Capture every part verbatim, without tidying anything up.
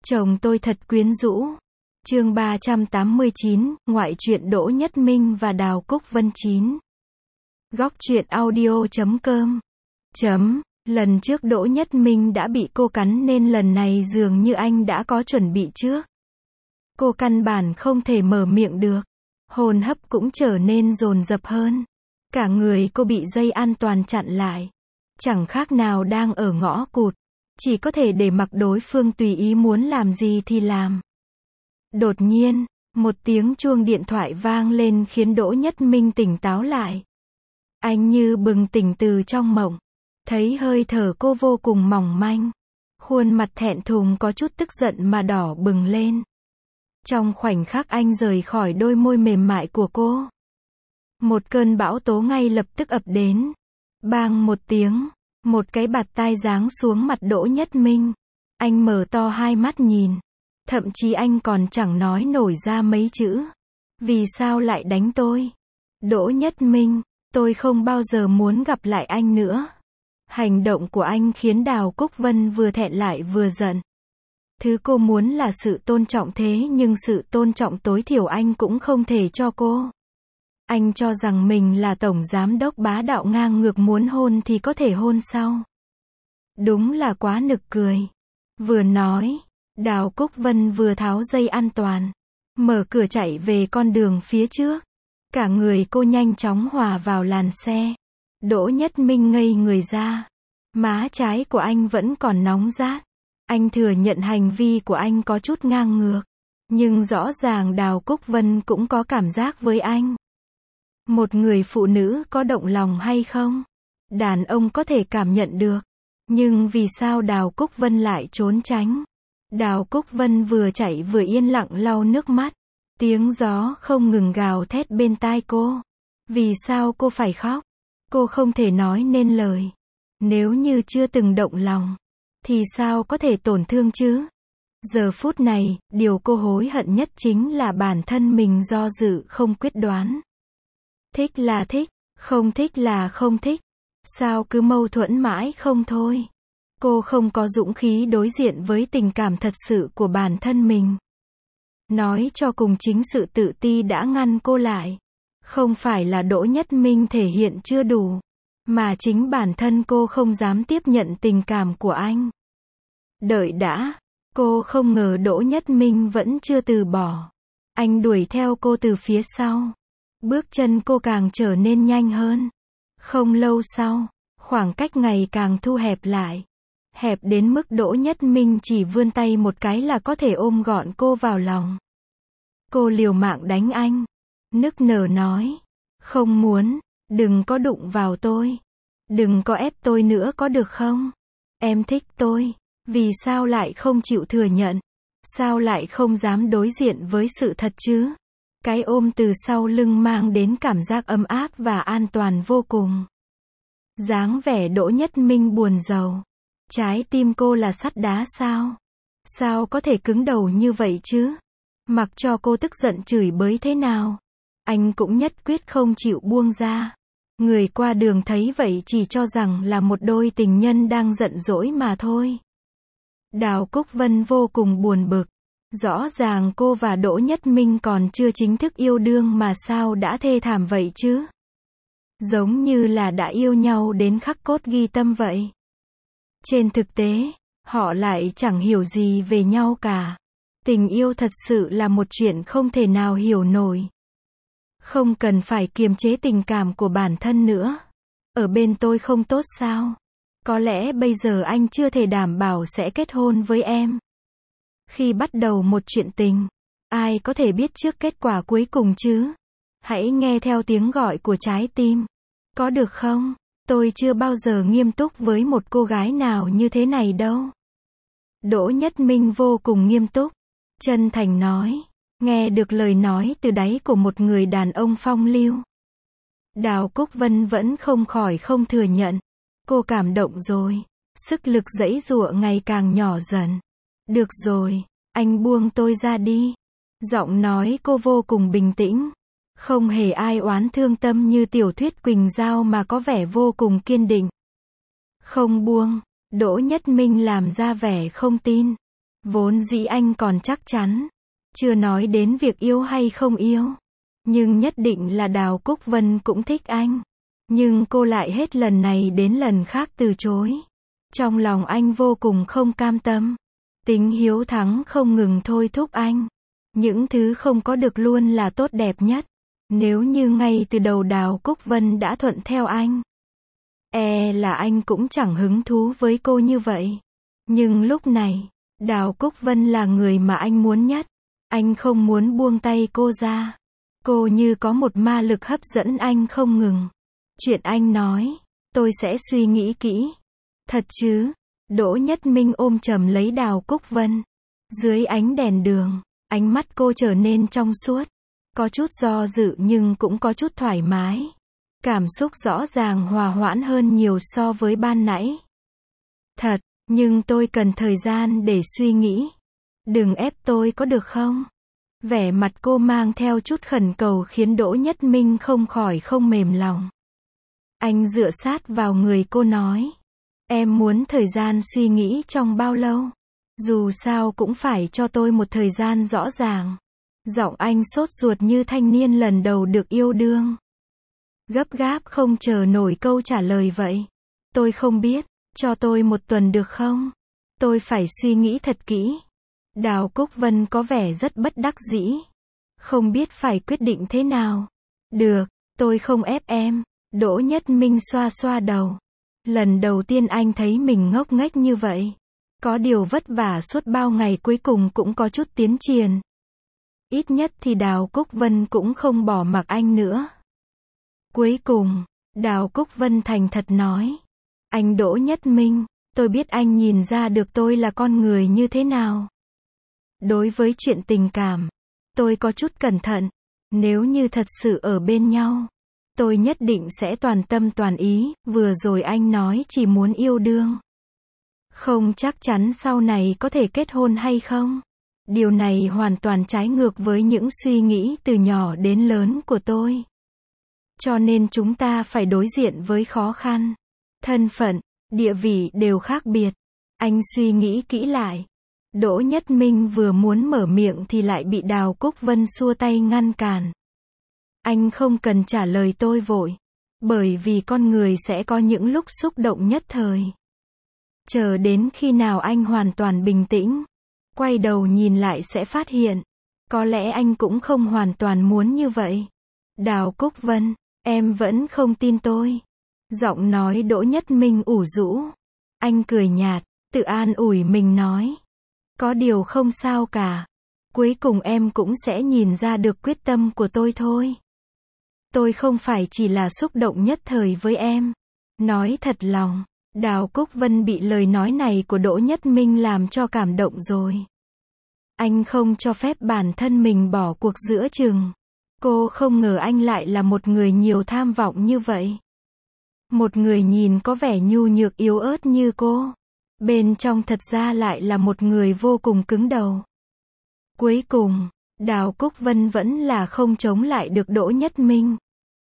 Chồng tôi thật quyến rũ. Chương ba trăm tám mươi chín, ngoại truyện Đỗ Nhất Minh và Đào Cúc Vân chín. Góc truyện audio chấm com. Chấm, lần trước Đỗ Nhất Minh đã bị cô cắn nên lần này dường như anh đã có chuẩn bị trước. Cô căn bản không thể mở miệng được. Hô hấp cũng trở nên dồn dập hơn. Cả người cô bị dây an toàn chặn lại. Chẳng khác nào đang ở ngõ cụt. Chỉ có thể để mặc đối phương tùy ý muốn làm gì thì làm. Đột nhiên, một tiếng chuông điện thoại vang lên khiến Đỗ Nhất Minh tỉnh táo lại. Anh như bừng tỉnh từ trong mộng. Thấy hơi thở cô vô cùng mỏng manh. Khuôn mặt thẹn thùng có chút tức giận mà đỏ bừng lên. Trong khoảnh khắc anh rời khỏi đôi môi mềm mại của cô. Một cơn bão tố ngay lập tức ập đến. Bang một tiếng, một cái bạt tai giáng xuống mặt Đỗ Nhất Minh. Anh mở to hai mắt nhìn. Thậm chí anh còn chẳng nói nổi ra mấy chữ. Vì sao lại đánh tôi? Đỗ Nhất Minh, tôi không bao giờ muốn gặp lại anh nữa. Hành động của anh khiến Đào Cúc Vân vừa thẹn lại vừa giận. Thứ cô muốn là sự tôn trọng thế nhưng sự tôn trọng tối thiểu anh cũng không thể cho cô. Anh cho rằng mình là tổng giám đốc bá đạo ngang ngược, muốn hôn thì có thể hôn sau. Đúng là quá nực cười. Vừa nói, Đào Cúc Vân vừa tháo dây an toàn, mở cửa chạy về con đường phía trước. Cả người cô nhanh chóng hòa vào làn xe. Đỗ Nhất Minh ngây người ra. Má trái của anh vẫn còn nóng rát. Anh thừa nhận hành vi của anh có chút ngang ngược. Nhưng rõ ràng Đào Cúc Vân cũng có cảm giác với anh. Một người phụ nữ có động lòng hay không? Đàn ông có thể cảm nhận được. Nhưng vì sao Đào Cúc Vân lại trốn tránh? Đào Cúc Vân vừa chạy vừa yên lặng lau nước mắt. Tiếng gió không ngừng gào thét bên tai cô. Vì sao cô phải khóc? Cô không thể nói nên lời. Nếu như chưa từng động lòng, thì sao có thể tổn thương chứ? Giờ phút này, điều cô hối hận nhất chính là bản thân mình do dự không quyết đoán. Thích là thích, không thích là không thích. Sao cứ mâu thuẫn mãi không thôi? Cô không có dũng khí đối diện với tình cảm thật sự của bản thân mình. Nói cho cùng chính sự tự ti đã ngăn cô lại. Không phải là Đỗ Nhất Minh thể hiện chưa đủ, mà chính bản thân cô không dám tiếp nhận tình cảm của anh. Đợi đã, cô không ngờ Đỗ Nhất Minh vẫn chưa từ bỏ. Anh đuổi theo cô từ phía sau. Bước chân cô càng trở nên nhanh hơn. Không lâu sau, khoảng cách ngày càng thu hẹp lại. Hẹp đến mức Đỗ Nhất Minh chỉ vươn tay một cái là có thể ôm gọn cô vào lòng. Cô liều mạng đánh anh. Nức nở nói. Không muốn, đừng có đụng vào tôi. Đừng có ép tôi nữa có được không? Em thích tôi. Vì sao lại không chịu thừa nhận? Sao lại không dám đối diện với sự thật chứ? Cái ôm từ sau lưng mang đến cảm giác ấm áp và an toàn vô cùng. Dáng vẻ Đỗ Nhất Minh buồn rầu. Trái tim cô là sắt đá sao? Sao có thể cứng đầu như vậy chứ? Mặc cho cô tức giận chửi bới thế nào, anh cũng nhất quyết không chịu buông ra. Người qua đường thấy vậy chỉ cho rằng là một đôi tình nhân đang giận dỗi mà thôi. Đào Cúc Vân vô cùng buồn bực. Rõ ràng cô và Đỗ Nhất Minh còn chưa chính thức yêu đương mà sao đã thê thảm vậy chứ? Giống như là đã yêu nhau đến khắc cốt ghi tâm vậy. Trên thực tế, họ lại chẳng hiểu gì về nhau cả. Tình yêu thật sự là một chuyện không thể nào hiểu nổi. Không cần phải kiềm chế tình cảm của bản thân nữa. Ở bên tôi không tốt sao? Có lẽ bây giờ anh chưa thể đảm bảo sẽ kết hôn với em. Khi bắt đầu một chuyện tình, ai có thể biết trước kết quả cuối cùng chứ? Hãy nghe theo tiếng gọi của trái tim. Có được không? Tôi chưa bao giờ nghiêm túc với một cô gái nào như thế này đâu. Đỗ Nhất Minh vô cùng nghiêm túc, chân thành nói. Nghe được lời nói từ đáy của một người đàn ông phong lưu. Đào Cúc Vân vẫn không khỏi không thừa nhận. Cô cảm động rồi. Sức lực giãy giụa ngày càng nhỏ dần. Được rồi, anh buông tôi ra đi. Giọng nói cô vô cùng bình tĩnh. Không hề ai oán thương tâm như tiểu thuyết Quỳnh Giao mà có vẻ vô cùng kiên định. Không buông, Đỗ Nhất Minh làm ra vẻ không tin. Vốn dĩ anh còn chắc chắn. Chưa nói đến việc yêu hay không yêu. Nhưng nhất định là Đào Cúc Vân cũng thích anh. Nhưng cô lại hết lần này đến lần khác từ chối. Trong lòng anh vô cùng không cam tâm. Tính hiếu thắng không ngừng thôi thúc anh. Những thứ không có được luôn là tốt đẹp nhất. Nếu như ngay từ đầu Đào Cúc Vân đã thuận theo anh, e là anh cũng chẳng hứng thú với cô như vậy. Nhưng lúc này, Đào Cúc Vân là người mà anh muốn nhất. Anh không muốn buông tay cô ra. Cô như có một ma lực hấp dẫn anh không ngừng. Chuyện anh nói, tôi sẽ suy nghĩ kỹ. Thật chứ? Đỗ Nhất Minh ôm chầm lấy Đào Cúc Vân. Dưới ánh đèn đường, ánh mắt cô trở nên trong suốt. Có chút do dự nhưng cũng có chút thoải mái. Cảm xúc rõ ràng hòa hoãn hơn nhiều so với ban nãy. Thật, nhưng tôi cần thời gian để suy nghĩ. Đừng ép tôi có được không? Vẻ mặt cô mang theo chút khẩn cầu khiến Đỗ Nhất Minh không khỏi không mềm lòng. Anh dựa sát vào người cô nói. Em muốn thời gian suy nghĩ trong bao lâu? Dù sao cũng phải cho tôi một thời gian rõ ràng. Giọng anh sốt ruột như thanh niên lần đầu được yêu đương. Gấp gáp không chờ nổi câu trả lời vậy. Tôi không biết, cho tôi một tuần được không? Tôi phải suy nghĩ thật kỹ. Đào Cúc Vân có vẻ rất bất đắc dĩ. Không biết phải quyết định thế nào. Được, tôi không ép em. Đỗ Nhất Minh xoa xoa đầu. Lần đầu tiên anh thấy mình ngốc nghếch như vậy. Có điều vất vả suốt bao ngày cuối cùng cũng có chút tiến triển. Ít nhất thì Đào Cúc Vân cũng không bỏ mặc anh nữa. Cuối cùng, Đào Cúc Vân thành thật nói. Anh Đỗ Nhất Minh, tôi biết anh nhìn ra được tôi là con người như thế nào. Đối với chuyện tình cảm, tôi có chút cẩn thận. Nếu như thật sự ở bên nhau, tôi nhất định sẽ toàn tâm toàn ý. Vừa rồi anh nói chỉ muốn yêu đương. Không chắc chắn sau này có thể kết hôn hay không. Điều này hoàn toàn trái ngược với những suy nghĩ từ nhỏ đến lớn của tôi. Cho nên chúng ta phải đối diện với khó khăn. Thân phận, địa vị đều khác biệt. Anh suy nghĩ kỹ lại. Đỗ Nhất Minh vừa muốn mở miệng thì lại bị Đào Cúc Vân xua tay ngăn cản. Anh không cần trả lời tôi vội. Bởi vì con người sẽ có những lúc xúc động nhất thời. Chờ đến khi nào anh hoàn toàn bình tĩnh, quay đầu nhìn lại sẽ phát hiện. Có lẽ anh cũng không hoàn toàn muốn như vậy. Đào Cúc Vân, em vẫn không tin tôi. Giọng nói Đỗ Nhất Minh ủ rũ. Anh cười nhạt, tự an ủi mình nói. Có điều không sao cả. Cuối cùng em cũng sẽ nhìn ra được quyết tâm của tôi thôi. Tôi không phải chỉ là xúc động nhất thời với em. Nói thật lòng, Đào Cúc Vân bị lời nói này của Đỗ Nhất Minh làm cho cảm động rồi. Anh không cho phép bản thân mình bỏ cuộc giữa chừng. Cô không ngờ anh lại là một người nhiều tham vọng như vậy. Một người nhìn có vẻ nhu nhược yếu ớt như cô. Bên trong thật ra lại là một người vô cùng cứng đầu. Cuối cùng, Đào Cúc Vân vẫn là không chống lại được Đỗ Nhất Minh.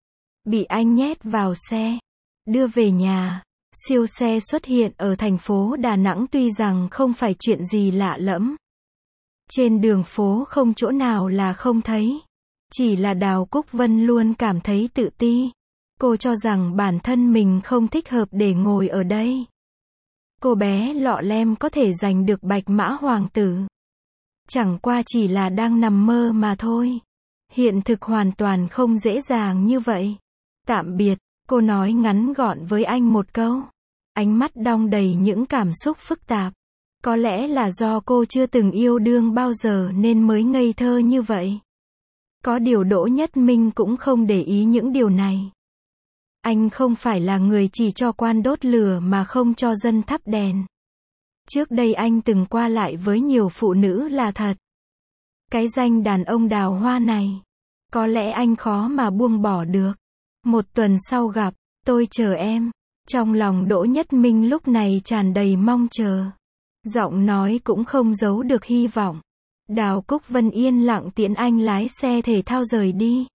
Bị anh nhét vào xe, đưa về nhà. Siêu xe xuất hiện ở thành phố Đà Nẵng tuy rằng không phải chuyện gì lạ lẫm. Trên đường phố không chỗ nào là không thấy. Chỉ là Đào Cúc Vân luôn cảm thấy tự ti. Cô cho rằng bản thân mình không thích hợp để ngồi ở đây. Cô bé lọ lem có thể giành được bạch mã hoàng tử. Chẳng qua chỉ là đang nằm mơ mà thôi. Hiện thực hoàn toàn không dễ dàng như vậy. Tạm biệt, cô nói ngắn gọn với anh một câu. Ánh mắt đong đầy những cảm xúc phức tạp. Có lẽ là do cô chưa từng yêu đương bao giờ nên mới ngây thơ như vậy. Có điều Đỗ Nhất Minh cũng không để ý những điều này. Anh không phải là người chỉ cho quan đốt lửa mà không cho dân thắp đèn. Trước đây anh từng qua lại với nhiều phụ nữ là thật. Cái danh đàn ông đào hoa này, có lẽ anh khó mà buông bỏ được. Một tuần sau gặp, tôi chờ em. Trong lòng Đỗ Nhất Minh lúc này tràn đầy mong chờ. Giọng nói cũng không giấu được hy vọng. Đào Cúc Vân yên lặng tiễn anh lái xe thể thao rời đi.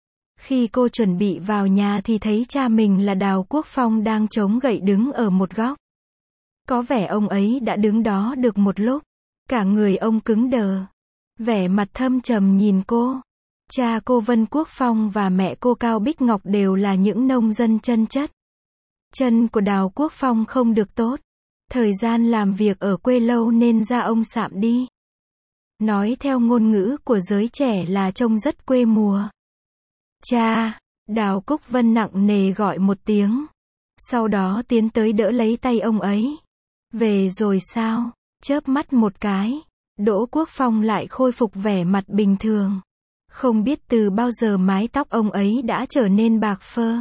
Khi cô chuẩn bị vào nhà thì thấy cha mình là Đào Quốc Phong đang chống gậy đứng ở một góc. Có vẻ ông ấy đã đứng đó được một lúc. Cả người ông cứng đờ. Vẻ mặt thâm trầm nhìn cô. Cha cô Vân Quốc Phong và mẹ cô Cao Bích Ngọc đều là những nông dân chân chất. Chân của Đào Quốc Phong không được tốt. Thời gian làm việc ở quê lâu nên da ông sạm đi. Nói theo ngôn ngữ của giới trẻ là trông rất quê mùa. Cha, Đào Cúc Vân nặng nề gọi một tiếng. Sau đó tiến tới đỡ lấy tay ông ấy. Về rồi sao? Chớp mắt một cái. Đỗ Quốc Phong lại khôi phục vẻ mặt bình thường. Không biết từ bao giờ mái tóc ông ấy đã trở nên bạc phơ.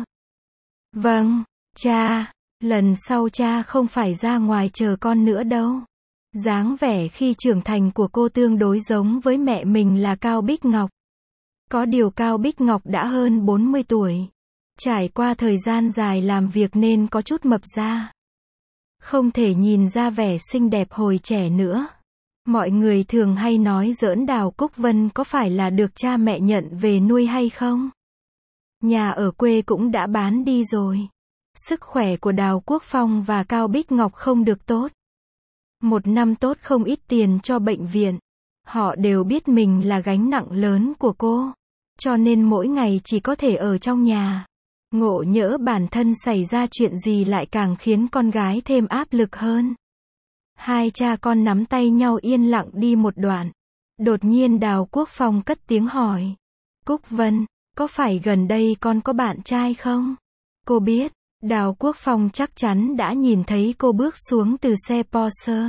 Vâng, cha, lần sau cha không phải ra ngoài chờ con nữa đâu. Dáng vẻ khi trưởng thành của cô tương đối giống với mẹ mình là Cao Bích Ngọc. Có điều Cao Bích Ngọc đã hơn bốn mươi tuổi. Trải qua thời gian dài làm việc nên có chút mập ra. Không thể nhìn ra vẻ xinh đẹp hồi trẻ nữa. Mọi người thường hay nói giỡn Đào Cúc Vân có phải là được cha mẹ nhận về nuôi hay không? Nhà ở quê cũng đã bán đi rồi. Sức khỏe của Đào Quốc Phong và Cao Bích Ngọc không được tốt. Một năm tốt không ít tiền cho bệnh viện. Họ đều biết mình là gánh nặng lớn của cô. Cho nên mỗi ngày chỉ có thể ở trong nhà. Ngộ nhỡ bản thân xảy ra chuyện gì lại càng khiến con gái thêm áp lực hơn. Hai cha con nắm tay nhau yên lặng đi một đoạn. Đột nhiên Đào Quốc Phong cất tiếng hỏi. Cúc Vân, có phải gần đây con có bạn trai không? Cô biết, Đào Quốc Phong chắc chắn đã nhìn thấy cô bước xuống từ xe Porsche.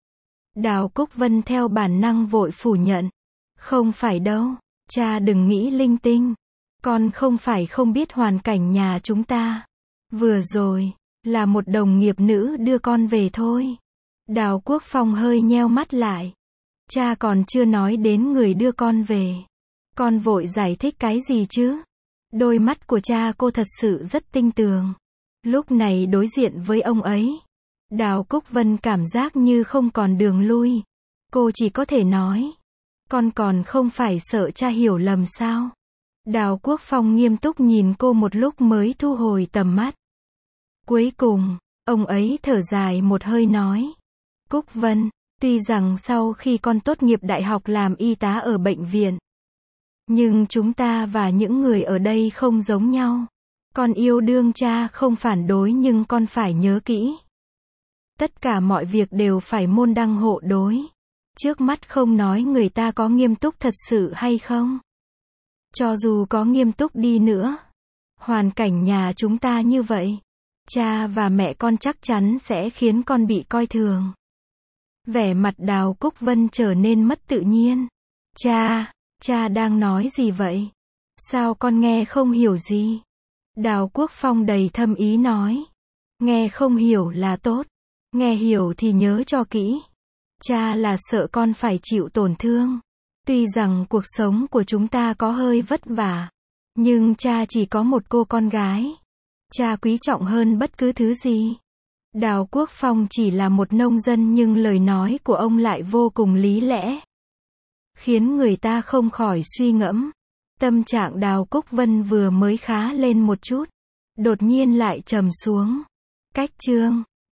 Đào Cúc Vân theo bản năng vội phủ nhận. Không phải đâu, cha đừng nghĩ linh tinh. Con không phải không biết hoàn cảnh nhà chúng ta. Vừa rồi, là một đồng nghiệp nữ đưa con về thôi. Đào Quốc Phong hơi nheo mắt lại. Cha còn chưa nói đến người đưa con về. Con vội giải thích cái gì chứ? Đôi mắt của cha cô thật sự rất tinh tường. Lúc này đối diện với ông ấy, Đào Cúc Vân cảm giác như không còn đường lui. Cô chỉ có thể nói. Con còn không phải sợ cha hiểu lầm sao? Đào Quốc Phong nghiêm túc nhìn cô một lúc mới thu hồi tầm mắt. Cuối cùng, ông ấy thở dài một hơi nói. Cúc Vân, tuy rằng sau khi con tốt nghiệp đại học làm y tá ở bệnh viện, nhưng chúng ta và những người ở đây không giống nhau. Con yêu đương cha không phản đối nhưng con phải nhớ kỹ. Tất cả mọi việc đều phải môn đăng hộ đối. Trước mắt không nói người ta có nghiêm túc thật sự hay không. Cho dù có nghiêm túc đi nữa, hoàn cảnh nhà chúng ta như vậy, cha và mẹ con chắc chắn sẽ khiến con bị coi thường. Vẻ mặt Đào Cúc Vân trở nên mất tự nhiên. Cha, cha đang nói gì vậy? Sao con nghe không hiểu gì? Đào Quốc Phong đầy thâm ý nói. Nghe không hiểu là tốt. Nghe hiểu thì nhớ cho kỹ. Cha là sợ con phải chịu tổn thương. Tuy rằng cuộc sống của chúng ta có hơi vất vả, nhưng cha chỉ có một cô con gái. Cha quý trọng hơn bất cứ thứ gì. Đào Quốc Phong chỉ là một nông dân nhưng lời nói của ông lại vô cùng lý lẽ, khiến người ta không khỏi suy ngẫm. Tâm trạng Đào Cúc Vân vừa mới khá lên một chút, đột nhiên lại trầm xuống. Cách chương